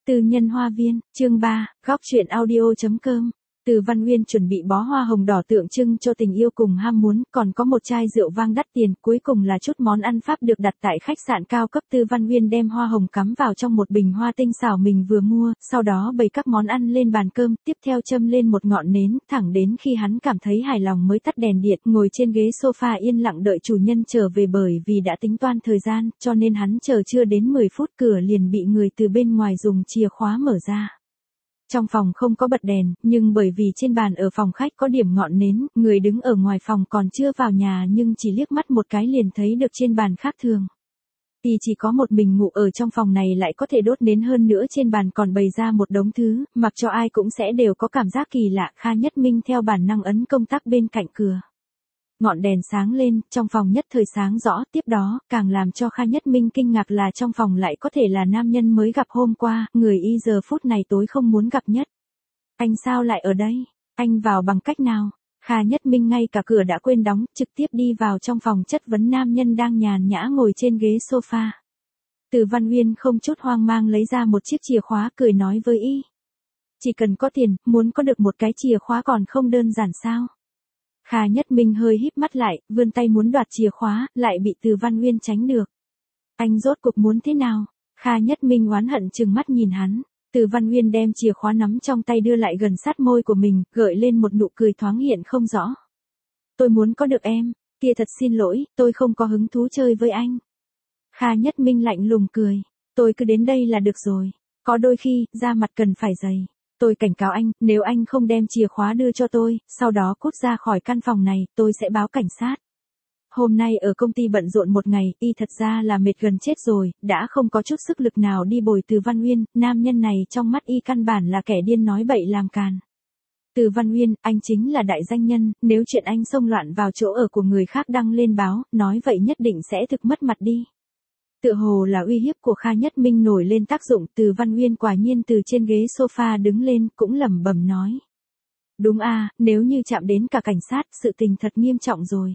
Tư nhân hoa viên, chương 3, góc truyện audio.com. Từ Văn Uyên chuẩn bị bó hoa hồng đỏ tượng trưng cho tình yêu cùng ham muốn, còn có một chai rượu vang đắt tiền, cuối cùng là chút món ăn Pháp được đặt tại khách sạn cao cấp. Từ Văn Uyên đem hoa hồng cắm vào trong một bình hoa tinh xảo mình vừa mua, sau đó bày các món ăn lên bàn cơm, tiếp theo châm lên một ngọn nến, thẳng đến khi hắn cảm thấy hài lòng mới tắt đèn điện, ngồi trên ghế sofa yên lặng đợi chủ nhân trở về, bởi vì đã tính toan thời gian, cho nên hắn chờ chưa đến 10 phút cửa liền bị người từ bên ngoài dùng chìa khóa mở ra. Trong phòng không có bật đèn, nhưng bởi vì trên bàn ở phòng khách có điểm ngọn nến, người đứng ở ngoài phòng còn chưa vào nhà nhưng chỉ liếc mắt một cái liền thấy được trên bàn khác thường. Thì chỉ có một mình ngủ ở trong phòng này lại có thể đốt nến, hơn nữa trên bàn còn bày ra một đống thứ, mặc cho ai cũng sẽ đều có cảm giác kỳ lạ. Kha Nhất Minh theo bản năng ấn công tắc bên cạnh cửa. Ngọn đèn sáng lên, trong phòng nhất thời sáng rõ, tiếp đó, càng làm cho Kha Nhất Minh kinh ngạc là trong phòng lại có thể là nam nhân mới gặp hôm qua, người y giờ phút này tối không muốn gặp nhất. Anh sao lại ở đây? Anh vào bằng cách nào? Kha Nhất Minh ngay cả cửa đã quên đóng, trực tiếp đi vào trong phòng chất vấn nam nhân đang nhàn nhã ngồi trên ghế sofa. Từ Văn Uyên không chút hoang mang lấy ra một chiếc chìa khóa, cười nói với y. Chỉ cần có tiền, muốn có được một cái chìa khóa còn không đơn giản sao? Kha Nhất Minh hơi híp mắt lại, vươn tay muốn đoạt chìa khóa, lại bị Từ Văn Uyên tránh được. Anh rốt cuộc muốn thế nào? Kha Nhất Minh oán hận trừng mắt nhìn hắn. Từ Văn Uyên đem chìa khóa nắm trong tay đưa lại gần sát môi của mình, gợi lên một nụ cười thoáng hiện không rõ. Tôi muốn có được em, kia thật xin lỗi, tôi không có hứng thú chơi với anh. Kha Nhất Minh lạnh lùng cười. Tôi cứ đến đây là được rồi. Có đôi khi, da mặt cần phải dày. Tôi cảnh cáo anh, nếu anh không đem chìa khóa đưa cho tôi, sau đó cút ra khỏi căn phòng này, tôi sẽ báo cảnh sát. Hôm nay ở công ty bận rộn một ngày, y thật ra là mệt gần chết rồi, đã không có chút sức lực nào đi bồi Từ Văn Uyên, nam nhân này trong mắt y căn bản là kẻ điên nói bậy làm càn. Từ Văn Uyên, anh chính là đại danh nhân, nếu chuyện anh xông loạn vào chỗ ở của người khác đăng lên báo, nói vậy nhất định sẽ thực mất mặt đi. Tựa hồ là uy hiếp của Kha Nhất Minh nổi lên tác dụng, Từ Văn Uyên quả nhiên từ trên ghế sofa đứng lên, cũng lẩm bẩm nói. Đúng a, nếu như chạm đến cả cảnh sát, sự tình thật nghiêm trọng rồi.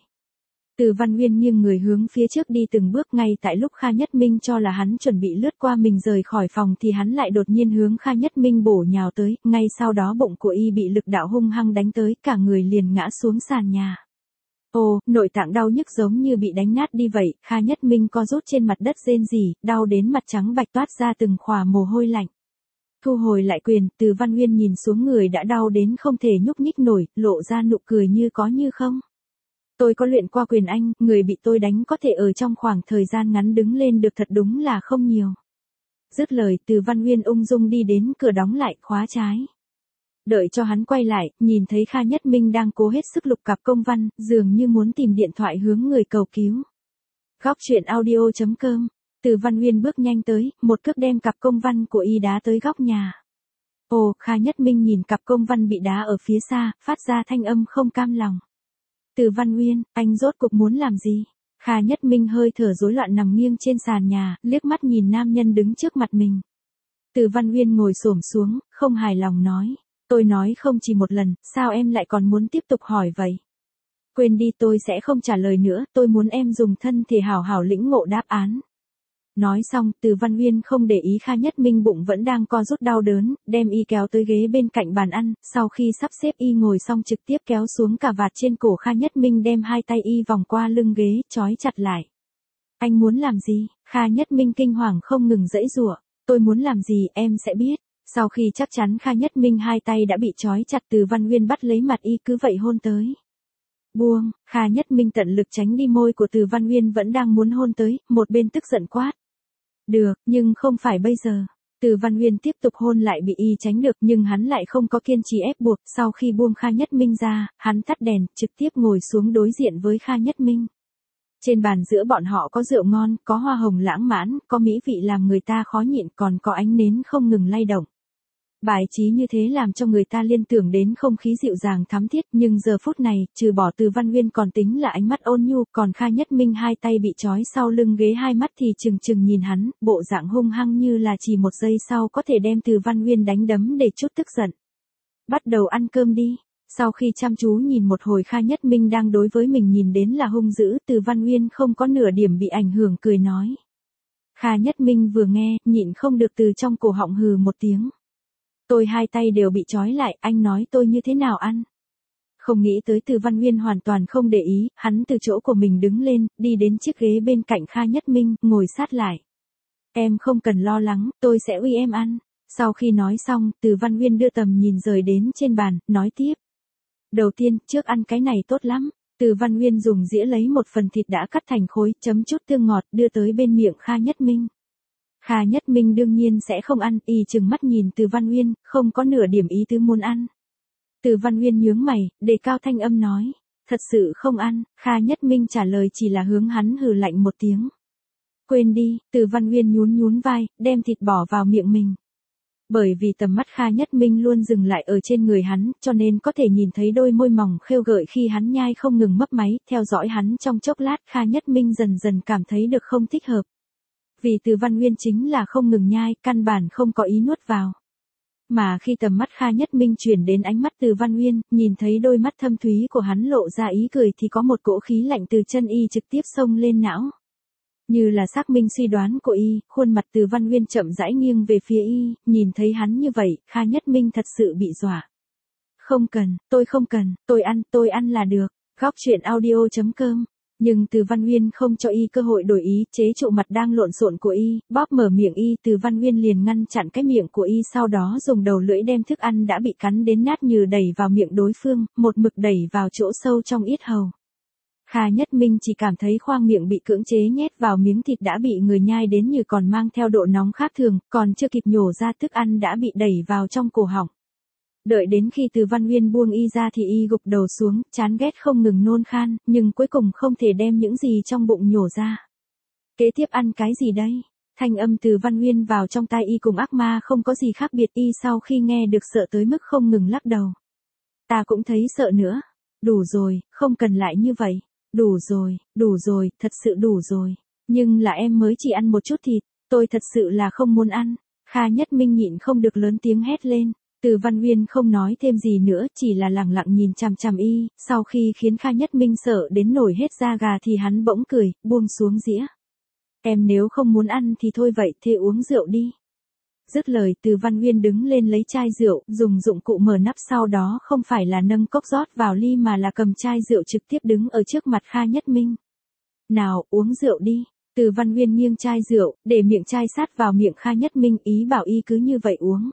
Từ Văn Uyên nghiêng người hướng phía trước đi từng bước, ngay tại lúc Kha Nhất Minh cho là hắn chuẩn bị lướt qua mình rời khỏi phòng thì hắn lại đột nhiên hướng Kha Nhất Minh bổ nhào tới, ngay sau đó bụng của y bị lực đạo hung hăng đánh tới, cả người liền ngã xuống sàn nhà. Ồ, nội tạng đau nhức giống như bị đánh nát đi vậy, Kha Nhất Minh co rút trên mặt đất rên rỉ, đau đến mặt trắng bạch toát ra từng khỏa mồ hôi lạnh. Thu hồi lại quyền, Từ Văn Uyên nhìn xuống người đã đau đến không thể nhúc nhích nổi, lộ ra nụ cười như có như không. Tôi có luyện qua quyền anh, người bị tôi đánh có thể ở trong khoảng thời gian ngắn đứng lên được thật đúng là không nhiều. Dứt lời, Từ Văn Uyên ung dung đi đến cửa đóng lại, khóa trái. Đợi cho hắn quay lại, nhìn thấy Kha Nhất Minh đang cố hết sức lục cặp công văn, dường như muốn tìm điện thoại hướng người cầu cứu. Góc truyện audio.com. Từ Văn Uyên bước nhanh tới, một cước đem cặp công văn của y đá tới góc nhà. Ồ, Kha Nhất Minh nhìn cặp công văn bị đá ở phía xa, phát ra thanh âm không cam lòng. Từ Văn Uyên, anh rốt cuộc muốn làm gì? Kha Nhất Minh hơi thở rối loạn nằm nghiêng trên sàn nhà, liếc mắt nhìn nam nhân đứng trước mặt mình. Từ Văn Uyên ngồi xổm xuống, không hài lòng nói. Tôi nói không chỉ một lần, sao em lại còn muốn tiếp tục hỏi vậy? Quên đi, tôi sẽ không trả lời nữa, tôi muốn em dùng thân thể hảo hảo lĩnh ngộ đáp án. Nói xong, Từ Văn Uyên không để ý Kha Nhất Minh bụng vẫn đang co rút đau đớn, đem y kéo tới ghế bên cạnh bàn ăn, sau khi sắp xếp y ngồi xong trực tiếp kéo xuống cà vạt trên cổ Kha Nhất Minh, đem hai tay y vòng qua lưng ghế, trói chặt lại. Anh muốn làm gì? Kha Nhất Minh kinh hoàng không ngừng giãy giụa. Tôi muốn làm gì, em sẽ biết. Sau khi chắc chắn Kha Nhất Minh hai tay đã bị trói chặt, Từ Văn Uyên bắt lấy mặt y cứ vậy hôn tới. Buông, Kha Nhất Minh tận lực tránh đi môi của Từ Văn Uyên vẫn đang muốn hôn tới, một bên tức giận quát. Được, nhưng không phải bây giờ. Từ Văn Uyên tiếp tục hôn lại bị y tránh được, nhưng hắn lại không có kiên trì ép buộc, sau khi buông Kha Nhất Minh ra, hắn tắt đèn, trực tiếp ngồi xuống đối diện với Kha Nhất Minh. Trên bàn giữa bọn họ có rượu ngon, có hoa hồng lãng mãn, có mỹ vị làm người ta khó nhịn, còn có ánh nến không ngừng lay động. Bài trí như thế làm cho người ta liên tưởng đến không khí dịu dàng thắm thiết, nhưng giờ phút này, trừ bỏ Từ Văn Uyên còn tính là ánh mắt ôn nhu, còn Kha Nhất Minh hai tay bị trói sau lưng ghế, hai mắt thì trừng trừng nhìn hắn, bộ dạng hung hăng như là chỉ một giây sau có thể đem Từ Văn Uyên đánh đấm để chút tức giận. Bắt đầu ăn cơm đi. Sau khi chăm chú nhìn một hồi Kha Nhất Minh đang đối với mình nhìn đến là hung dữ, Từ Văn Uyên không có nửa điểm bị ảnh hưởng, cười nói. Kha Nhất Minh vừa nghe, nhịn không được từ trong cổ họng hừ một tiếng. Tôi hai tay đều bị trói lại, anh nói tôi như thế nào ăn? Không nghĩ tới Từ Văn Uyên hoàn toàn không để ý, hắn từ chỗ của mình đứng lên, đi đến chiếc ghế bên cạnh Kha Nhất Minh, ngồi sát lại. Em không cần lo lắng, tôi sẽ uy em ăn. Sau khi nói xong, Từ Văn Uyên đưa tầm nhìn rời đến trên bàn, nói tiếp. Đầu tiên, trước ăn cái này tốt lắm. Từ Văn Uyên dùng dĩa lấy một phần thịt đã cắt thành khối, chấm chút tương ngọt, đưa tới bên miệng Kha Nhất Minh. Kha Nhất Minh đương nhiên sẽ không ăn, y chừng mắt nhìn Từ Văn Uyên, không có nửa điểm ý tứ muốn ăn. Từ Văn Uyên nhướng mày, đề cao thanh âm nói, thật sự không ăn. Kha Nhất Minh trả lời chỉ là hướng hắn hừ lạnh một tiếng. Quên đi. Từ Văn Uyên nhún nhún vai, đem thịt bỏ vào miệng mình. Bởi vì tầm mắt Kha Nhất Minh luôn dừng lại ở trên người hắn, cho nên có thể nhìn thấy đôi môi mỏng khêu gợi khi hắn nhai không ngừng mấp máy, theo dõi hắn trong chốc lát Kha Nhất Minh dần dần cảm thấy được không thích hợp. Vì Từ Văn Uyên chính là không ngừng nhai, căn bản không có ý nuốt vào. Mà khi tầm mắt Kha Nhất Minh chuyển đến ánh mắt Từ Văn Uyên, nhìn thấy đôi mắt thâm thúy của hắn lộ ra ý cười thì có một cỗ khí lạnh từ chân y trực tiếp xông lên não. Như là xác minh suy đoán của y, khuôn mặt Từ Văn Uyên chậm rãi nghiêng về phía y, nhìn thấy hắn như vậy, Kha Nhất Minh thật sự bị dọa. Không cần, tôi ăn là được. Góc truyện audio.com. Nhưng Từ Văn Uyên không cho y cơ hội đổi ý, chế trụ mặt đang lộn xộn của y, bóp mở miệng y. Từ Văn Uyên liền ngăn chặn cái miệng của y, sau đó dùng đầu lưỡi đem thức ăn đã bị cắn đến nát như đẩy vào miệng đối phương, một mực đẩy vào chỗ sâu trong yết hầu. Kha Nhất Minh chỉ cảm thấy khoang miệng bị cưỡng chế nhét vào miếng thịt đã bị người nhai đến như còn mang theo độ nóng khác thường, còn chưa kịp nhổ ra thức ăn đã bị đẩy vào trong cổ họng. Đợi đến khi Từ Văn Uyên buông y ra thì y gục đầu xuống, chán ghét không ngừng nôn khan, nhưng cuối cùng không thể đem những gì trong bụng nhổ ra. Kế tiếp ăn cái gì đây? Thanh âm Từ Văn Uyên vào trong tai y cùng ác ma không có gì khác biệt, y sau khi nghe được sợ tới mức không ngừng lắc đầu. Ta cũng thấy sợ nữa. Đủ rồi, không cần lại như vậy. Đủ rồi, thật sự đủ rồi. Nhưng là em mới chỉ ăn một chút thịt, tôi thật sự là không muốn ăn. Kha Nhất Minh nhịn không được lớn tiếng hét lên. Từ Văn Uyên không nói thêm gì nữa, chỉ là lẳng lặng nhìn chằm chằm y, sau khi khiến Kha Nhất Minh sợ đến nổi hết da gà thì hắn bỗng cười, buông xuống dĩa. Em nếu không muốn ăn thì thôi vậy, thế uống rượu đi. Dứt lời, Từ Văn Uyên đứng lên lấy chai rượu, dùng dụng cụ mở nắp, sau đó không phải là nâng cốc rót vào ly mà là cầm chai rượu trực tiếp đứng ở trước mặt Kha Nhất Minh. Nào, uống rượu đi. Từ Văn Uyên nghiêng chai rượu, để miệng chai sát vào miệng Kha Nhất Minh, ý bảo y cứ như vậy uống.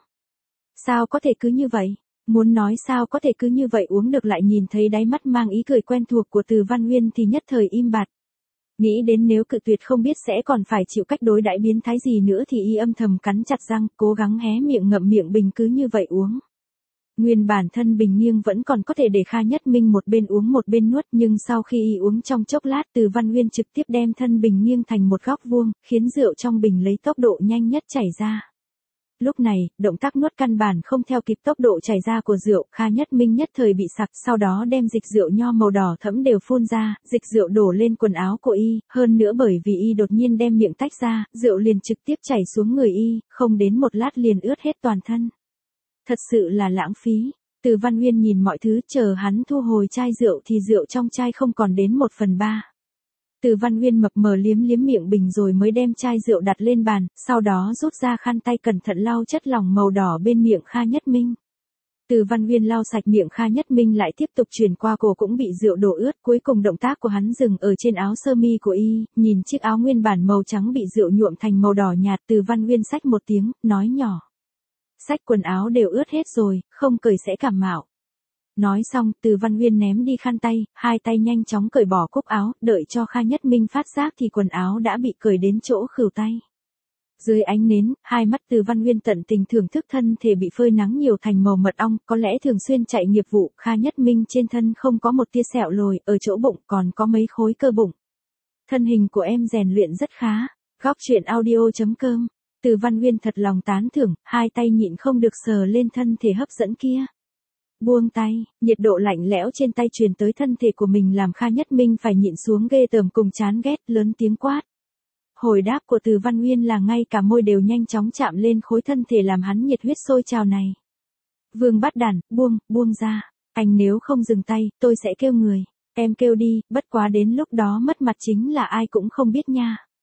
Sao có thể cứ như vậy? Muốn nói sao có thể cứ như vậy uống được, lại nhìn thấy đáy mắt mang ý cười quen thuộc của Từ Văn Uyên thì nhất thời im bặt. Nghĩ đến nếu cự tuyệt không biết sẽ còn phải chịu cách đối đãi biến thái gì nữa thì y âm thầm cắn chặt răng, cố gắng hé miệng ngậm miệng bình cứ như vậy uống. Nguyên bản thân bình nghiêng vẫn còn có thể để Kha Nhất Minh một bên uống một bên nuốt, nhưng sau khi y uống trong chốc lát, Từ Văn Uyên trực tiếp đem thân bình nghiêng thành một góc vuông, khiến rượu trong bình lấy tốc độ nhanh nhất chảy ra. Lúc này, động tác nuốt căn bản không theo kịp tốc độ chảy ra của rượu, Kha Nhất Minh nhất thời bị sặc, sau đó đem dịch rượu nho màu đỏ thẫm đều phun ra, dịch rượu đổ lên quần áo của y, hơn nữa bởi vì y đột nhiên đem miệng tách ra, rượu liền trực tiếp chảy xuống người y, không đến một lát liền ướt hết toàn thân. Thật sự là lãng phí. Từ Văn Uyên nhìn mọi thứ, chờ hắn thu hồi chai rượu thì rượu trong chai không còn đến 1/3. Từ Văn Uyên mập mờ liếm liếm miệng bình rồi mới đem chai rượu đặt lên bàn, sau đó rút ra khăn tay cẩn thận lau chất lỏng màu đỏ bên miệng Kha Nhất Minh. Từ Văn Uyên lau sạch miệng Kha Nhất Minh lại tiếp tục chuyển qua cổ cũng bị rượu đổ ướt, cuối cùng động tác của hắn dừng ở trên áo sơ mi của y, nhìn chiếc áo nguyên bản màu trắng bị rượu nhuộm thành màu đỏ nhạt, Từ Văn Uyên xách một tiếng, nói nhỏ. Xách quần áo đều ướt hết rồi, không cởi sẽ cảm mạo. Nói xong, Từ Văn Uyên ném đi khăn tay, hai tay nhanh chóng cởi bỏ cúc áo, đợi cho Kha Nhất Minh phát giác thì quần áo đã bị cởi đến chỗ khuỷu tay. Dưới ánh nến, hai mắt Từ Văn Uyên tận tình thưởng thức thân thể bị phơi nắng nhiều thành màu mật ong, có lẽ thường xuyên chạy nghiệp vụ, Kha Nhất Minh trên thân không có một tia sẹo lồi, ở chỗ bụng còn có mấy khối cơ bụng. Thân hình của em rèn luyện rất khá. Góc truyện audio.com. Từ Văn Uyên thật lòng tán thưởng, hai tay nhịn không được sờ lên thân thể hấp dẫn kia. Buông tay, nhiệt độ lạnh lẽo trên tay truyền tới thân thể của mình làm Kha Nhất Minh phải nhịn xuống ghê tởm cùng chán ghét, lớn tiếng quát. Hồi đáp của Từ Văn Uyên là ngay cả môi đều nhanh chóng chạm lên khối thân thể làm hắn nhiệt huyết sôi trào này. Vương Bát Đản, buông ra, anh nếu không dừng tay, tôi sẽ kêu người. Em kêu đi, bất quá đến lúc đó mất mặt chính là ai cũng không biết nha.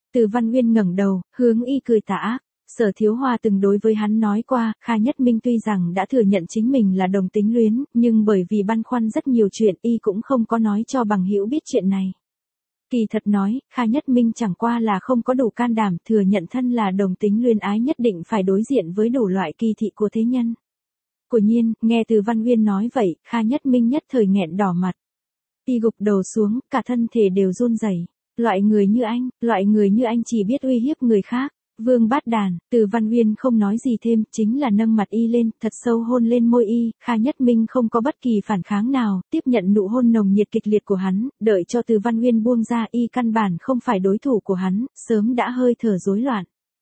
Từ Văn Nguyên ngẩng đầu, hướng y cười tà ác. Sở Thiếu Hoa từng đối với hắn nói qua, Kha Nhất Minh tuy rằng đã thừa nhận chính mình là đồng tính luyến, nhưng bởi vì băn khoăn rất nhiều chuyện y cũng không có nói cho bằng hữu biết chuyện này. Kỳ thật nói, Kha Nhất Minh chẳng qua là không có đủ can đảm thừa nhận thân là đồng tính luyến ái nhất định phải đối diện với đủ loại kỳ thị của thế nhân. Quả nhiên, nghe Từ Văn Nguyên nói vậy, Kha Nhất Minh nhất thời nghẹn đỏ mặt. Y gục đầu xuống, cả thân thể đều run rẩy. Loại người như anh chỉ biết uy hiếp người khác. Vương Bát Đàn, Từ Văn Nguyên không nói gì thêm, chính là nâng mặt y lên, thật sâu hôn lên môi y, Kha Nhất Minh không có bất kỳ phản kháng nào, tiếp nhận nụ hôn nồng nhiệt kịch liệt của hắn, đợi cho Từ Văn Nguyên buông ra y căn bản không phải đối thủ của hắn, sớm đã hơi thở rối loạn.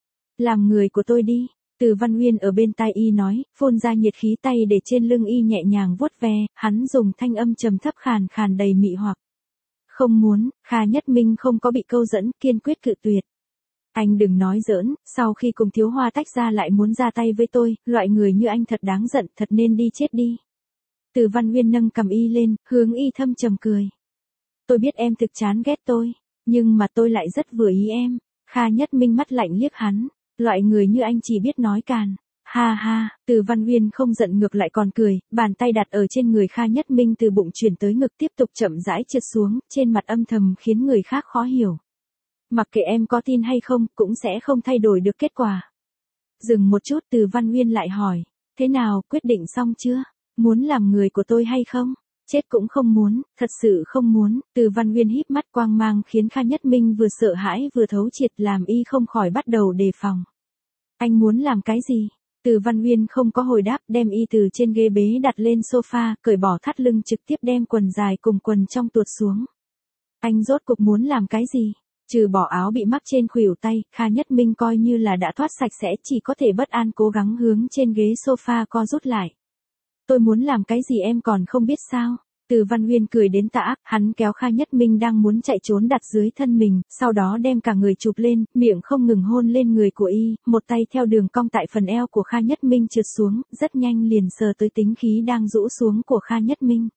Làm người của tôi đi. Từ Văn Nguyên ở bên tai y nói, phun ra nhiệt khí tay để trên lưng y nhẹ nhàng vuốt ve, hắn dùng thanh âm trầm thấp khàn khàn đầy mị hoặc. Không muốn, Kha Nhất Minh không có bị câu dẫn, kiên quyết cự tuyệt. Anh đừng nói giỡn, sau khi cùng Thiếu Hoa tách ra lại muốn ra tay với tôi, loại người như anh thật đáng giận, thật nên đi chết đi. Từ Văn Nguyên nâng cầm y lên, hướng y thâm trầm cười. Tôi biết em thực chán ghét tôi, nhưng mà tôi lại rất vừa ý em. Kha Nhất Minh mắt lạnh liếc hắn, loại người như anh chỉ biết nói càn. Ha ha, Từ Văn Nguyên không giận ngược lại còn cười, bàn tay đặt ở trên người Kha Nhất Minh từ bụng chuyển tới ngực tiếp tục chậm rãi trượt xuống, trên mặt âm thầm khiến người khác khó hiểu. Mặc kệ em có tin hay không, cũng sẽ không thay đổi được kết quả. Dừng một chút Từ Văn Nguyên lại hỏi, thế nào, quyết định xong chưa? Muốn làm người của tôi hay không? Chết cũng không muốn, thật sự không muốn. Từ Văn Nguyên híp mắt quang mang khiến Kha Nhất Minh vừa sợ hãi vừa thấu triệt làm y không khỏi bắt đầu đề phòng. Anh muốn làm cái gì? Từ Văn Nguyên không có hồi đáp, đem y từ trên ghế bế đặt lên sofa, cởi bỏ thắt lưng trực tiếp đem quần dài cùng quần trong tuột xuống. Anh rốt cuộc muốn làm cái gì? Trừ bỏ áo bị mắc trên khuỷu tay, Kha Nhất Minh coi như là đã thoát sạch sẽ, chỉ có thể bất an cố gắng hướng trên ghế sofa co rút lại. Tôi muốn làm cái gì em còn không biết sao? Từ Văn Nguyên cười đến tà ác, hắn kéo Kha Nhất Minh đang muốn chạy trốn đặt dưới thân mình, sau đó đem cả người chụp lên, miệng không ngừng hôn lên người của y, một tay theo đường cong tại phần eo của Kha Nhất Minh trượt xuống, rất nhanh liền sờ tới tính khí đang rũ xuống của Kha Nhất Minh.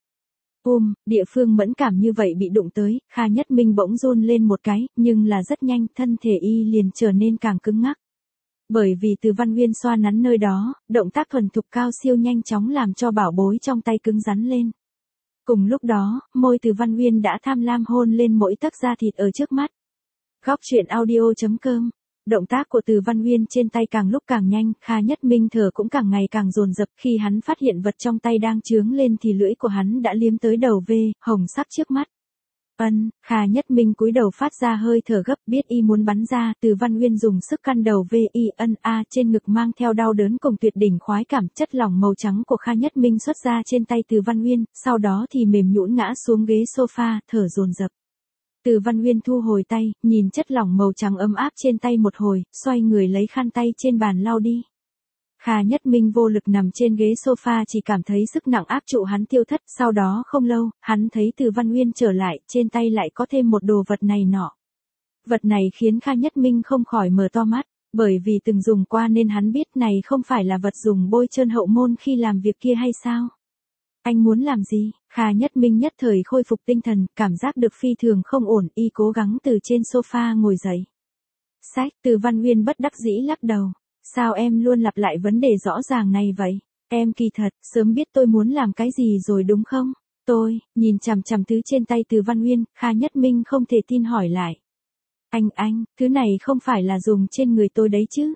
Địa phương mẫn cảm như vậy bị đụng tới, Kha Nhất Minh bỗng run lên một cái, nhưng là rất nhanh, thân thể y liền trở nên càng cứng ngắc. Bởi vì Từ Văn Nguyên xoa nắn nơi đó, động tác thuần thục cao siêu nhanh chóng làm cho bảo bối trong tay cứng rắn lên. Cùng lúc đó, môi Từ Văn Nguyên đã tham lam hôn lên mỗi tấc da thịt ở trước mắt. Góc truyện audio.com. Động tác của Từ Văn Nguyên trên tay càng lúc càng nhanh, Kha Nhất Minh thở cũng càng ngày càng dồn dập, khi hắn phát hiện vật trong tay đang chướng lên thì lưỡi của hắn đã liếm tới đầu V, hồng sắc trước mắt. Kha Nhất Minh cúi đầu phát ra hơi thở gấp, biết y muốn bắn ra, Từ Văn Nguyên dùng sức căn đầu V y trên ngực mang theo đau đớn cùng tuyệt đỉnh khoái cảm, chất lỏng màu trắng của Kha Nhất Minh xuất ra trên tay Từ Văn Nguyên, sau đó thì mềm nhũn ngã xuống ghế sofa, thở dồn dập. Từ Văn Nguyên thu hồi tay, nhìn chất lỏng màu trắng ấm áp trên tay một hồi, xoay người lấy khăn tay trên bàn lau đi. Kha Nhất Minh vô lực nằm trên ghế sofa chỉ cảm thấy sức nặng áp trụ hắn tiêu thất, sau đó không lâu, hắn thấy Từ Văn Nguyên trở lại, trên tay lại có thêm một đồ vật này nọ. Vật này khiến Kha Nhất Minh không khỏi mở to mắt, bởi vì từng dùng qua nên hắn biết này không phải là vật dùng bôi trơn hậu môn khi làm việc kia hay sao? Anh muốn làm gì? Kha Nhất Minh nhất thời khôi phục tinh thần, cảm giác được phi thường không ổn, y cố gắng từ trên sofa ngồi dậy. Từ Văn Nguyên bất đắc dĩ lắc đầu. Sao em luôn lặp lại vấn đề rõ ràng này vậy? Em kỳ thật, sớm biết tôi muốn làm cái gì rồi đúng không? Nhìn chằm chằm thứ trên tay Từ Văn Nguyên, Kha Nhất Minh không thể tin hỏi lại. Anh, thứ này không phải là dùng trên người tôi đấy chứ?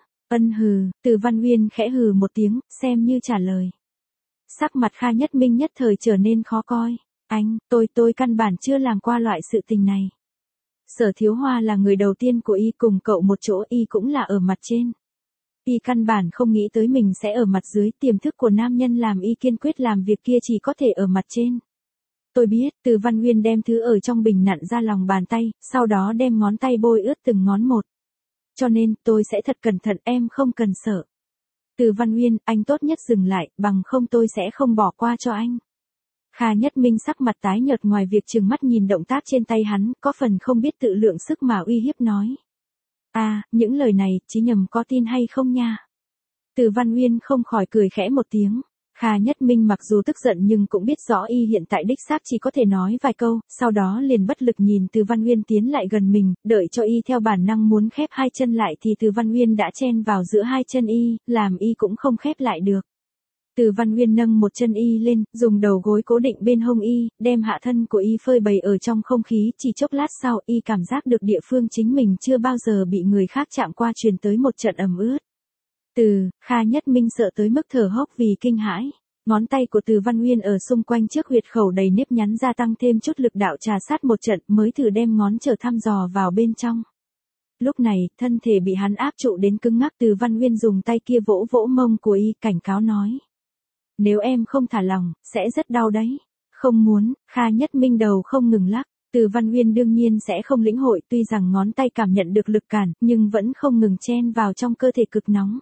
Từ Văn Nguyên khẽ hừ một tiếng, xem như trả lời. Sắc mặt Kha Nhất Minh nhất thời trở nên khó coi. Tôi căn bản chưa làm qua loại sự tình này. Sở Thiếu Hoa là người đầu tiên của y cùng cậu một chỗ, y cũng là ở mặt trên. Y căn bản không nghĩ tới mình sẽ ở mặt dưới, tiềm thức của nam nhân làm y kiên quyết làm việc kia chỉ có thể ở mặt trên. Tôi biết, Từ Văn Nguyên đem thứ ở trong bình nặn ra lòng bàn tay, sau đó đem ngón tay bôi ướt từng ngón một. Cho nên, tôi sẽ thật cẩn thận, em không cần sợ. Từ Văn Nguyên, anh tốt nhất dừng lại, bằng không tôi sẽ không bỏ qua cho anh. Kha Nhất Minh sắc mặt tái nhợt, ngoài việc trừng mắt nhìn động tác trên tay hắn, có phần không biết tự lượng sức mà uy hiếp nói. Những lời này, Chí Nhầm có tin hay không nha? Từ Văn Nguyên không khỏi cười khẽ một tiếng. Kha Nhất Minh mặc dù tức giận nhưng cũng biết rõ y hiện tại đích xác chỉ có thể nói vài câu, sau đó liền bất lực nhìn Từ Văn Uyên tiến lại gần mình, đợi cho y theo bản năng muốn khép hai chân lại thì Từ Văn Uyên đã chen vào giữa hai chân y, làm y cũng không khép lại được. Từ Văn Uyên nâng một chân y lên, dùng đầu gối cố định bên hông y, đem hạ thân của y phơi bày ở trong không khí, chỉ chốc lát sau y cảm giác được địa phương chính mình chưa bao giờ bị người khác chạm qua truyền tới một trận ẩm ướt. Kha Nhất Minh sợ tới mức thở hốc vì kinh hãi. Ngón tay của Từ Văn Uyên ở xung quanh trước huyệt khẩu đầy nếp nhắn gia tăng thêm chút lực đạo trà sát một trận mới thử đem ngón trở thăm dò vào bên trong. Lúc này, thân thể bị hắn áp trụ đến cứng ngắc. Từ Văn Uyên dùng tay kia vỗ vỗ mông của y, cảnh cáo nói. Nếu em không thả lòng, sẽ rất đau đấy. Không muốn, Kha Nhất Minh đầu không ngừng lắc. Từ Văn Uyên đương nhiên sẽ không lĩnh hội, tuy rằng ngón tay cảm nhận được lực cản, nhưng vẫn không ngừng chen vào trong cơ thể cực nóng.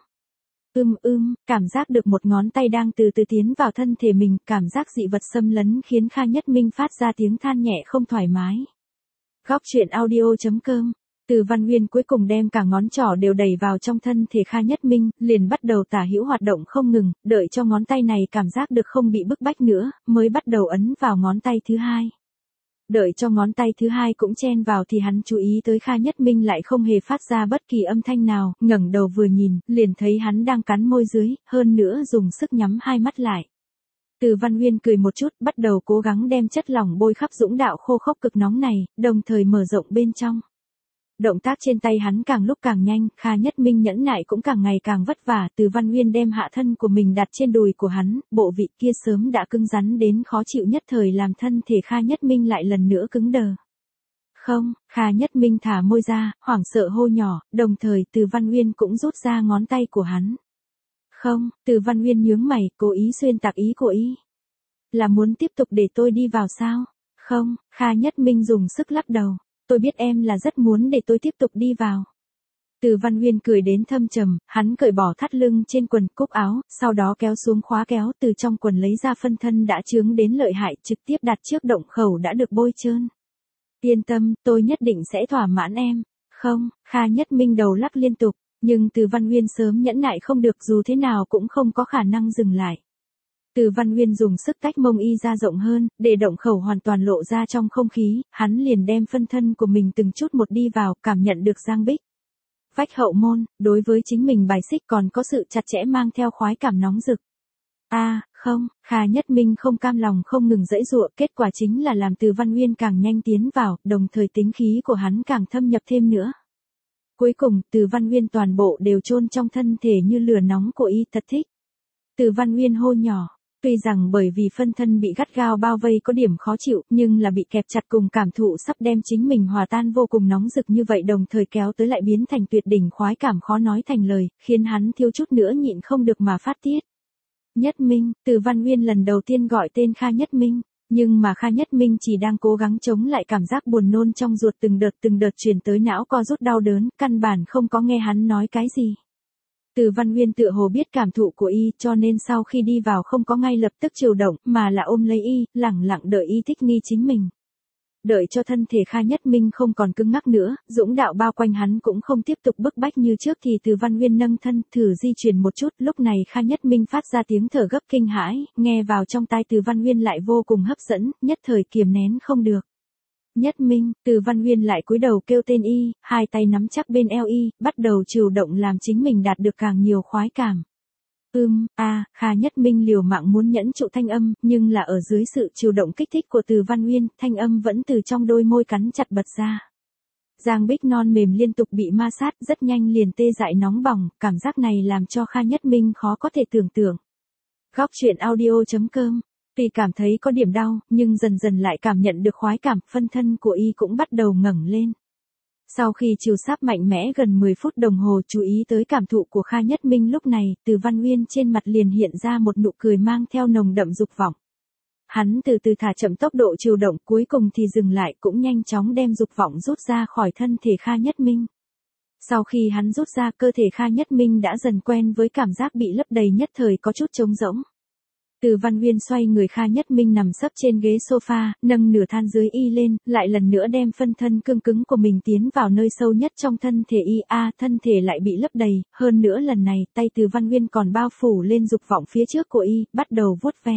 Cảm giác được một ngón tay đang từ từ tiến vào thân thể mình, cảm giác dị vật xâm lấn khiến Kha Nhất Minh phát ra tiếng than nhẹ không thoải mái. Góc truyện audio.com. Từ Văn Uyên cuối cùng đem cả ngón trỏ đều đẩy vào trong thân thể Kha Nhất Minh, liền bắt đầu tả hữu hoạt động không ngừng, đợi cho ngón tay này cảm giác được không bị bức bách nữa, mới bắt đầu ấn vào ngón tay thứ hai. Đợi cho ngón tay thứ hai cũng chen vào thì hắn chú ý tới Kha Nhất Minh lại không hề phát ra bất kỳ âm thanh nào, ngẩng đầu vừa nhìn, liền thấy hắn đang cắn môi dưới, hơn nữa dùng sức nhắm hai mắt lại. Từ Văn Uyên cười một chút, bắt đầu cố gắng đem chất lỏng bôi khắp dũng đạo khô khốc cực nóng này, đồng thời mở rộng bên trong. Động tác trên tay hắn càng lúc càng nhanh, Kha Nhất Minh nhẫn nại cũng càng ngày càng vất vả. Từ Văn Uyên đem hạ thân của mình đặt trên đùi của hắn, bộ vị kia sớm đã cứng rắn đến khó chịu nhất thời làm thân thể Kha Nhất Minh lại lần nữa cứng đờ. Không, Kha Nhất Minh thả môi ra, hoảng sợ hô nhỏ, đồng thời Từ Văn Uyên cũng rút ra ngón tay của hắn. Không, Từ Văn Uyên nhướng mày, cố ý xuyên tạc ý của y. Là muốn tiếp tục để tôi đi vào sao? Không, Kha Nhất Minh dùng sức lắc đầu. Tôi biết em là rất muốn để tôi tiếp tục đi vào. Từ Văn Uyên cười đến thâm trầm, hắn cởi bỏ thắt lưng trên quần cúc áo, sau đó kéo xuống khóa kéo, từ trong quần lấy ra phân thân đã chướng đến lợi hại, trực tiếp đặt trước động khẩu đã được bôi trơn. Yên tâm, tôi nhất định sẽ thỏa mãn em. Không, Kha Nhất Minh đầu lắc liên tục, nhưng Từ Văn Uyên sớm nhẫn nại không được, dù thế nào cũng không có khả năng dừng lại. Từ Văn Uyên dùng sức tách mông y ra rộng hơn, để động khẩu hoàn toàn lộ ra trong không khí, hắn liền đem phân thân của mình từng chút một đi vào, cảm nhận được giang bích. Vách hậu môn, đối với chính mình bài xích còn có sự chặt chẽ mang theo khoái cảm nóng rực. Không, Kha Nhất Minh không cam lòng không ngừng giãy giụa, kết quả chính là làm Từ Văn Uyên càng nhanh tiến vào, đồng thời tính khí của hắn càng thâm nhập thêm nữa. Cuối cùng, Từ Văn Uyên toàn bộ đều chôn trong thân thể như lửa nóng của y, thật thích. Từ Văn Uyên hô nhỏ. Tuy rằng bởi vì phân thân bị gắt gao bao vây có điểm khó chịu, nhưng là bị kẹp chặt cùng cảm thụ sắp đem chính mình hòa tan vô cùng nóng rực như vậy, đồng thời kéo tới lại biến thành tuyệt đỉnh khoái cảm khó nói thành lời, khiến hắn thiếu chút nữa nhịn không được mà phát tiết. Nhất Minh, Từ Văn Uyên lần đầu tiên gọi tên Kha Nhất Minh, nhưng mà Kha Nhất Minh chỉ đang cố gắng chống lại cảm giác buồn nôn trong ruột từng đợt truyền tới não co rút đau đớn, căn bản không có nghe hắn nói cái gì. Từ Văn Uyên tựa hồ biết cảm thụ của y, cho nên sau khi đi vào không có ngay lập tức chiều động, mà là ôm lấy y, lẳng lặng đợi y thích nghi chính mình. Đợi cho thân thể Kha Nhất Minh không còn cứng ngắc nữa, dũng đạo bao quanh hắn cũng không tiếp tục bức bách như trước thì Từ Văn Uyên nâng thân, thử di chuyển một chút, lúc này Kha Nhất Minh phát ra tiếng thở gấp kinh hãi, nghe vào trong tai Từ Văn Uyên lại vô cùng hấp dẫn, nhất thời kiềm nén không được. Nhất Minh, Từ Văn Uyên lại cúi đầu kêu tên y, hai tay nắm chắc bên eo y, bắt đầu chiều động làm chính mình đạt được càng nhiều khoái cảm. Kha Nhất Minh liều mạng muốn nhẫn trụ thanh âm, nhưng là ở dưới sự chiều động kích thích của Từ Văn Uyên, thanh âm vẫn từ trong đôi môi cắn chặt bật ra. Giang bích non mềm liên tục bị ma sát, rất nhanh liền tê dại nóng bỏng, cảm giác này làm cho Kha Nhất Minh khó có thể tưởng tượng. Góc truyện audio.com. Tuy cảm thấy có điểm đau, nhưng dần dần lại cảm nhận được khoái cảm, phân thân của y cũng bắt đầu ngẩng lên. Sau khi chiều sáp mạnh mẽ gần 10 phút đồng hồ chú ý tới cảm thụ của Kha Nhất Minh lúc này, Từ Văn Uyên trên mặt liền hiện ra một nụ cười mang theo nồng đậm dục vọng. Hắn từ từ thả chậm tốc độ chiều động, cuối cùng thì dừng lại, cũng nhanh chóng đem dục vọng rút ra khỏi thân thể Kha Nhất Minh. Sau khi hắn rút ra, cơ thể Kha Nhất Minh đã dần quen với cảm giác bị lấp đầy, nhất thời có chút trống rỗng. Từ Văn Uyên xoay người, Kha Nhất Minh nằm sấp trên ghế sofa, nâng nửa than dưới y lên, lại lần nữa đem phân thân cương cứng của mình tiến vào nơi sâu nhất trong thân thể y. Thân thể lại bị lấp đầy, hơn nữa lần này, tay Từ Văn Uyên còn bao phủ lên dục vọng phía trước của y, bắt đầu vuốt ve.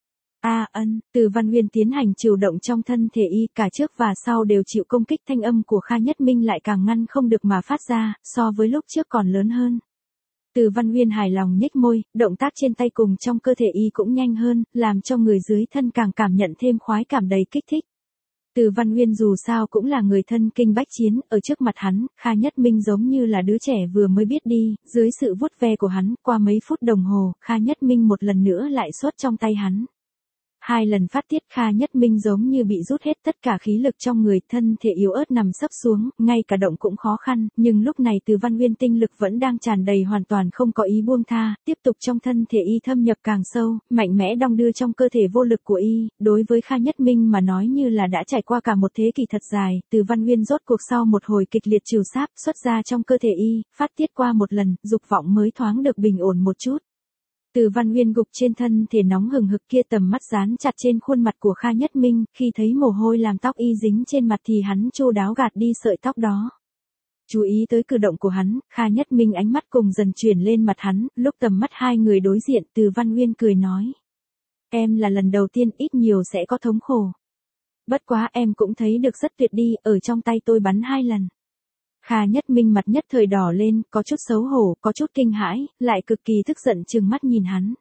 Từ Văn Uyên tiến hành chiều động trong thân thể y, cả trước và sau đều chịu công kích, thanh âm của Kha Nhất Minh lại càng ngăn không được mà phát ra, so với lúc trước còn lớn hơn. Từ Văn Uyên hài lòng nhếch môi, động tác trên tay cùng trong cơ thể y cũng nhanh hơn, làm cho người dưới thân càng cảm nhận thêm khoái cảm đầy kích thích. Từ Văn Uyên dù sao cũng là người thân kinh bách chiến, ở trước mặt hắn, Kha Nhất Minh giống như là đứa trẻ vừa mới biết đi, dưới sự vuốt ve của hắn, qua mấy phút đồng hồ, Kha Nhất Minh một lần nữa lại xuất trong tay hắn. 2 lần phát tiết, Kha Nhất Minh giống như bị rút hết tất cả khí lực trong người, thân thể yếu ớt nằm sấp xuống, ngay cả động cũng khó khăn, nhưng lúc này Từ Văn Uyên tinh lực vẫn đang tràn đầy, hoàn toàn không có ý buông tha, tiếp tục trong thân thể y thâm nhập càng sâu, mạnh mẽ đong đưa trong cơ thể vô lực của y. Đối với Kha Nhất Minh mà nói như là đã trải qua cả một thế kỷ thật dài, Từ Văn Uyên rốt cuộc sau một hồi kịch liệt trừ sáp, xuất ra trong cơ thể y, phát tiết qua một lần, dục vọng mới thoáng được bình ổn một chút. Từ Văn Uyên gục trên thân thể nóng hừng hực kia, tầm mắt dán chặt trên khuôn mặt của Kha Nhất Minh, khi thấy mồ hôi làm tóc y dính trên mặt thì hắn chu đáo gạt đi sợi tóc đó. Chú ý tới cử động của hắn, Kha Nhất Minh ánh mắt cùng dần chuyển lên mặt hắn, lúc tầm mắt hai người đối diện, Từ Văn Uyên cười nói. Em là lần đầu tiên, ít nhiều sẽ có thống khổ. Bất quá em cũng thấy được rất tuyệt đi, ở trong tay tôi bắn 2 lần. Kha Nhất Minh mặt nhất thời đỏ lên, có chút xấu hổ, có chút kinh hãi, lại cực kỳ tức giận trừng mắt nhìn hắn.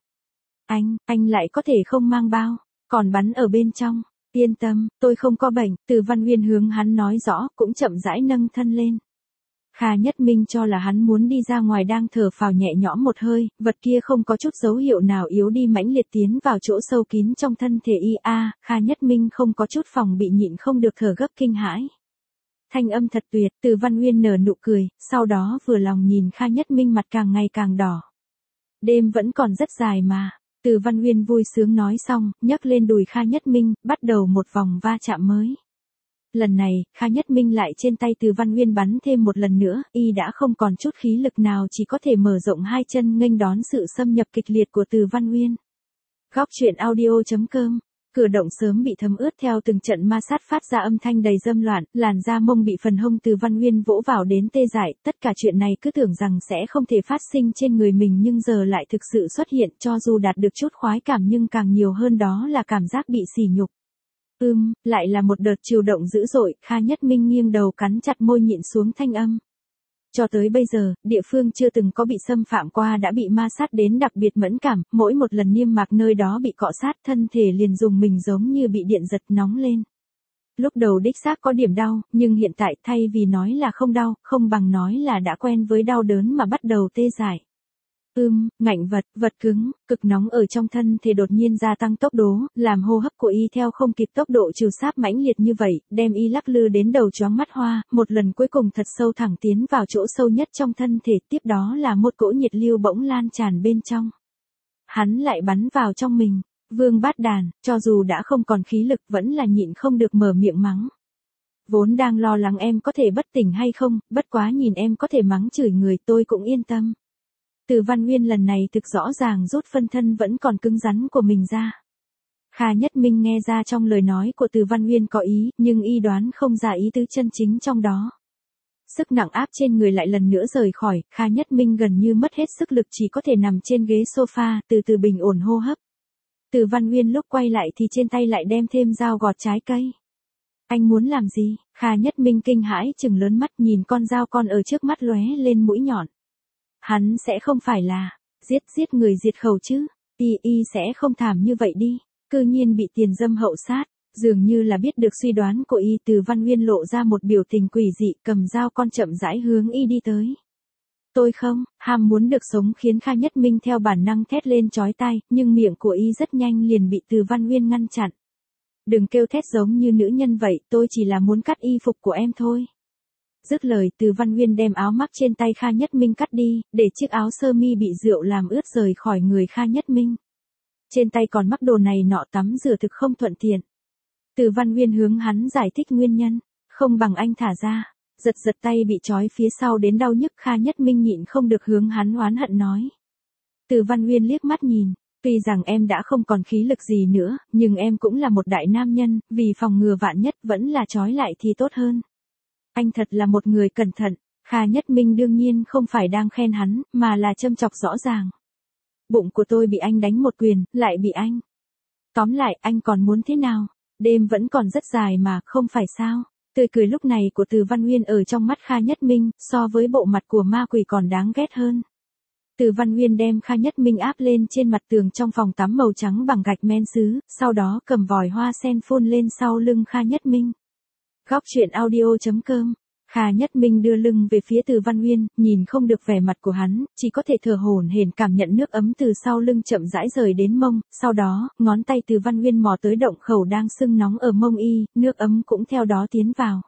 Anh lại có thể không mang bao, còn bắn ở bên trong. Yên tâm, tôi không có bệnh. Từ Văn Uyên hướng hắn nói rõ, cũng chậm rãi nâng thân lên. Kha Nhất Minh cho là hắn muốn đi ra ngoài, đang thở phào nhẹ nhõm một hơi, vật kia không có chút dấu hiệu nào yếu đi, mãnh liệt tiến vào chỗ sâu kín trong thân thể y. Kha Nhất Minh không có chút phòng bị, nhịn không được thở gấp kinh hãi. Thanh âm thật tuyệt. Từ Văn Uyên nở nụ cười, sau đó vừa lòng nhìn Kha Nhất Minh, mặt càng ngày càng đỏ. Đêm vẫn còn rất dài mà. Từ Văn Uyên vui sướng nói xong, nhấc lên đùi Kha Nhất Minh, bắt đầu một vòng va chạm mới. Lần này, Kha Nhất Minh lại trên tay Từ Văn Uyên bắn thêm một lần nữa, y đã không còn chút khí lực nào, chỉ có thể mở rộng 2 chân nghênh đón sự xâm nhập kịch liệt của Từ Văn Uyên. Góc truyện audio.com. Cửa động sớm bị thấm ướt theo từng trận ma sát phát ra âm thanh đầy dâm loạn, làn da mông bị phần hông Từ Văn Uyên vỗ vào đến tê dại, tất cả chuyện này cứ tưởng rằng sẽ không thể phát sinh trên người mình nhưng giờ lại thực sự xuất hiện, cho dù đạt được chút khoái cảm nhưng càng nhiều hơn đó là cảm giác bị sỉ nhục. Lại là một đợt chiều động dữ dội, Kha Nhất Minh nghiêng đầu cắn chặt môi nhịn xuống thanh âm. Cho tới bây giờ, địa phương chưa từng có bị xâm phạm qua đã bị ma sát đến đặc biệt mẫn cảm, mỗi một lần niêm mạc nơi đó bị cọ sát, thân thể liền dùng mình giống như bị điện giật nóng lên. Lúc đầu đích xác có điểm đau, nhưng hiện tại thay vì nói là không đau, không bằng nói là đã quen với đau đớn mà bắt đầu tê dại. Ngạnh vật cứng, cực nóng ở trong thân thể đột nhiên gia tăng tốc độ, làm hô hấp của y theo không kịp tốc độ trừ sáp mãnh liệt như vậy, đem y lắc lư đến đầu choáng mắt hoa, một lần cuối cùng thật sâu thẳng tiến vào chỗ sâu nhất trong thân thể, tiếp đó là một cỗ nhiệt lưu bỗng lan tràn bên trong. Hắn lại bắn vào trong mình, vương bát đàn, cho dù đã không còn khí lực vẫn là nhịn không được mở miệng mắng. Vốn đang lo lắng em có thể bất tỉnh hay không, bất quá nhìn em có thể mắng chửi người tôi cũng yên tâm. Từ Văn Uyên lần này thực rõ ràng rút phân thân vẫn còn cứng rắn của mình ra. Kha Nhất Minh nghe ra trong lời nói của Từ Văn Uyên có ý, nhưng y đoán không ra ý tứ chân chính trong đó. Sức nặng áp trên người lại lần nữa rời khỏi, Kha Nhất Minh gần như mất hết sức lực, chỉ có thể nằm trên ghế sofa, từ từ bình ổn hô hấp. Từ Văn Uyên lúc quay lại thì trên tay lại đem thêm dao gọt trái cây. Anh muốn làm gì? Kha Nhất Minh kinh hãi trừng lớn mắt, nhìn con dao con ở trước mắt lóe lên mũi nhọn. Hắn sẽ không phải là giết người diệt khẩu chứ? Y sẽ không thảm như vậy đi. Cư nhiên bị tiền dâm hậu sát. Dường như là biết được suy đoán của y, Từ Văn Uyên lộ ra một biểu tình quỷ dị, cầm dao con chậm rãi hướng y đi tới. Tôi không, ham muốn được sống khiến Kha Nhất Minh theo bản năng thét lên chói tai, nhưng miệng của y rất nhanh liền bị Từ Văn Uyên ngăn chặn. Đừng kêu thét giống như nữ nhân vậy, tôi chỉ là muốn cắt y phục của em thôi. Dứt lời, Từ Văn Uyên đem áo mắc trên tay Kha Nhất Minh cắt đi, để chiếc áo sơ mi bị rượu làm ướt rời khỏi người Kha Nhất Minh. Trên tay còn mắc đồ này nọ, tắm rửa thực không thuận tiện. Từ Văn Uyên hướng hắn giải thích nguyên nhân, không bằng anh thả ra. Giật tay bị trói phía sau đến đau nhức, Kha Nhất Minh nhịn không được hướng hắn oán hận nói. Từ Văn Uyên liếc mắt nhìn, Tuy rằng em đã không còn khí lực gì nữa, nhưng em cũng là một đại nam nhân, vì phòng ngừa vạn nhất vẫn là trói lại thì tốt hơn. Anh thật là một người cẩn thận. Kha Nhất Minh đương nhiên không phải đang khen hắn, mà là châm chọc rõ ràng. Bụng của tôi bị anh đánh một quyền, lại bị anh. Tóm lại, anh còn muốn thế nào? Đêm vẫn còn rất dài mà, không phải sao? Tươi cười lúc này của Từ Văn Uyên ở trong mắt Kha Nhất Minh, so với bộ mặt của ma quỷ còn đáng ghét hơn. Từ Văn Uyên đem Kha Nhất Minh áp lên trên mặt tường trong phòng tắm màu trắng bằng gạch men sứ, sau đó cầm vòi hoa sen phun lên sau lưng Kha Nhất Minh. Góc truyện audio.com. Kha Nhất Minh đưa lưng về phía Từ Văn Uyên, nhìn không được vẻ mặt của hắn, chỉ có thể thở hổn hển cảm nhận nước ấm từ sau lưng chậm rãi rời đến mông, sau đó, ngón tay Từ Văn Uyên mò tới động khẩu đang sưng nóng ở mông y, nước ấm cũng theo đó tiến vào.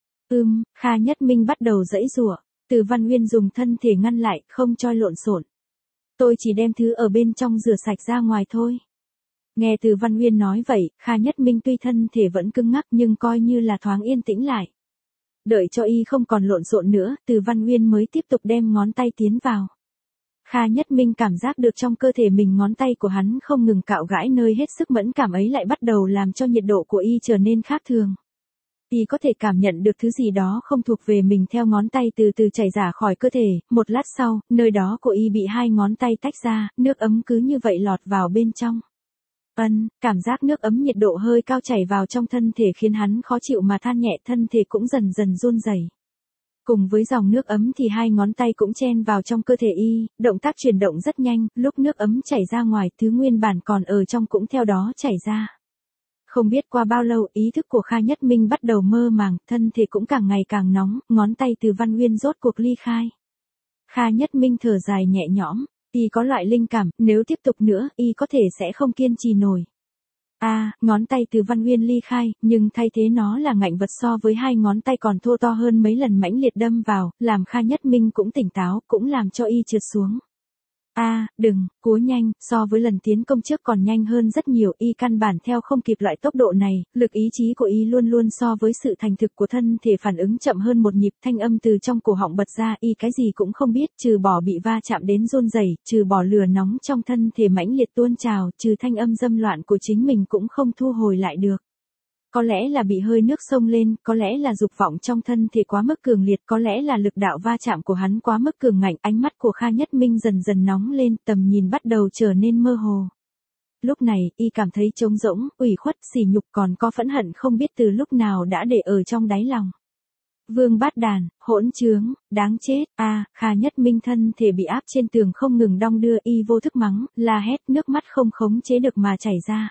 Kha Nhất Minh bắt đầu giãy giụa. Từ Văn Uyên dùng thân thể ngăn lại, không cho lộn xộn. Tôi chỉ đem thứ ở bên trong rửa sạch ra ngoài thôi. Nghe Từ Văn Uyên nói vậy, Kha Nhất Minh tuy thân thể vẫn cứng ngắc nhưng coi như là thoáng yên tĩnh lại. Đợi cho y không còn lộn xộn nữa, Từ Văn Uyên mới tiếp tục đem ngón tay tiến vào. Kha Nhất Minh cảm giác được trong cơ thể mình ngón tay của hắn không ngừng cạo gãi nơi hết sức mẫn cảm ấy lại bắt đầu làm cho nhiệt độ của y trở nên khác thường. Y có thể cảm nhận được thứ gì đó không thuộc về mình theo ngón tay từ từ chảy ra khỏi cơ thể, một lát sau, nơi đó của y bị hai ngón tay tách ra, nước ấm cứ như vậy lọt vào bên trong. Cảm giác nước ấm nhiệt độ hơi cao chảy vào trong thân thể khiến hắn khó chịu mà than nhẹ, thân thể cũng dần dần run rẩy. Cùng với dòng nước ấm thì hai ngón tay cũng chen vào trong cơ thể y, động tác chuyển động rất nhanh, lúc nước ấm chảy ra ngoài, thứ nguyên bản còn ở trong cũng theo đó chảy ra. Không biết qua bao lâu, ý thức của Kha Nhất Minh bắt đầu mơ màng, thân thể cũng càng ngày càng nóng, ngón tay Từ Văn Uyên rốt cuộc ly khai. Kha Nhất Minh thở dài nhẹ nhõm, y có loại linh cảm, nếu tiếp tục nữa, y có thể sẽ không kiên trì nổi. Ngón tay Từ Văn Uyên ly khai, nhưng thay thế nó là ngạnh vật so với hai ngón tay còn thô to hơn mấy lần mãnh liệt đâm vào, làm Kha Nhất Minh cũng tỉnh táo, cũng làm cho y trượt xuống. Đừng, cúa nhanh, so với lần tiến công trước còn nhanh hơn rất nhiều, y căn bản theo không kịp loại tốc độ này, lực ý chí của y luôn luôn so với sự thành thực của thân thể phản ứng chậm hơn một nhịp, thanh âm từ trong cổ họng bật ra, y cái gì cũng không biết, trừ bỏ bị va chạm đến run rẩy, trừ bỏ lửa nóng trong thân thể mãnh liệt tuôn trào, trừ thanh âm dâm loạn của chính mình cũng không thu hồi lại được. Có lẽ là bị hơi nước xông lên, có lẽ là dục vọng trong thân thể quá mức cường liệt, có lẽ là lực đạo va chạm của hắn quá mức cường ngạnh, ánh mắt của Kha Nhất Minh dần dần nóng lên, tầm nhìn bắt đầu trở nên mơ hồ. Lúc này, y cảm thấy trống rỗng, ủy khuất, sỉ nhục còn có phẫn hận không biết từ lúc nào đã để ở trong đáy lòng. Vương bát đàn, hỗn trướng, đáng chết, Kha Nhất Minh thân thể bị áp trên tường không ngừng đong đưa, y vô thức mắng, la hét, nước mắt không khống chế được mà chảy ra.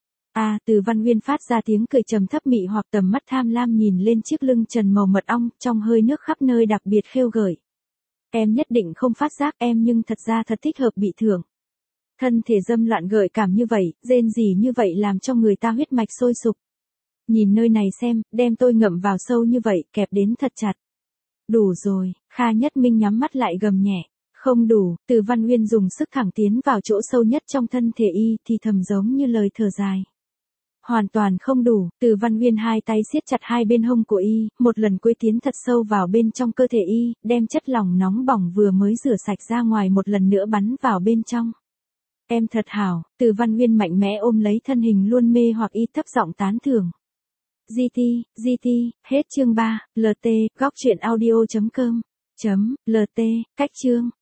Từ Văn Uyên phát ra tiếng cười trầm thấp mị hoặc tầm mắt tham lam nhìn lên chiếc lưng trần màu mật ong, trong hơi nước khắp nơi đặc biệt khêu gợi. Em nhất định không phát giác em nhưng thật ra thật thích hợp bị thưởng. Thân thể dâm loạn gợi cảm như vậy, rên rỉ như vậy làm cho người ta huyết mạch sôi sục. Nhìn nơi này xem, đem tôi ngậm vào sâu như vậy, kẹp đến thật chặt. Đủ rồi, Kha Nhất Minh nhắm mắt lại gầm nhẹ. Không đủ, Từ Văn Uyên dùng sức thẳng tiến vào chỗ sâu nhất trong thân thể y, thì thầm giống như lời thở dài. Hoàn toàn không đủ, Từ Văn Uyên hai tay siết chặt hai bên hông của y, một lần cuối tiến thật sâu vào bên trong cơ thể y, đem chất lỏng nóng bỏng vừa mới rửa sạch ra ngoài một lần nữa bắn vào bên trong. Em thật hảo, Từ Văn Uyên mạnh mẽ ôm lấy thân hình luôn mê hoặc y, thấp giọng tán thưởng. GT, hết chương 3, LT, góc truyện audio.com, LT, cách chương.